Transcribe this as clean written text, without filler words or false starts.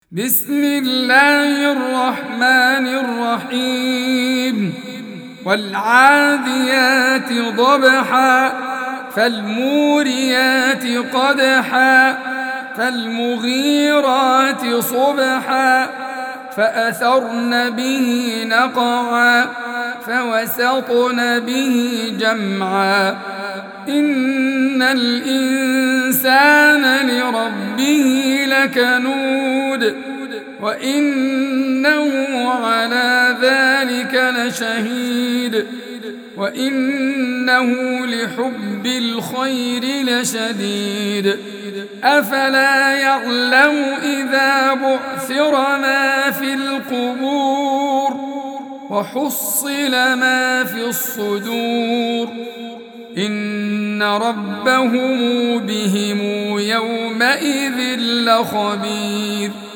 بسم الله الرحمن الرحيم والعاديات ضبحا فالموريات قدحا فالمغيرات صبحا فأثرن به نقعا فوسطن به جمعا إن الإنسان لربه لكنود وإنه على ذلك لشهيد وإنه لحب الخير لشديد أفلا يعلم إذا بعثر ما في القبور وحصل ما في الصدور إن ربهم بهم يومئذ لخبير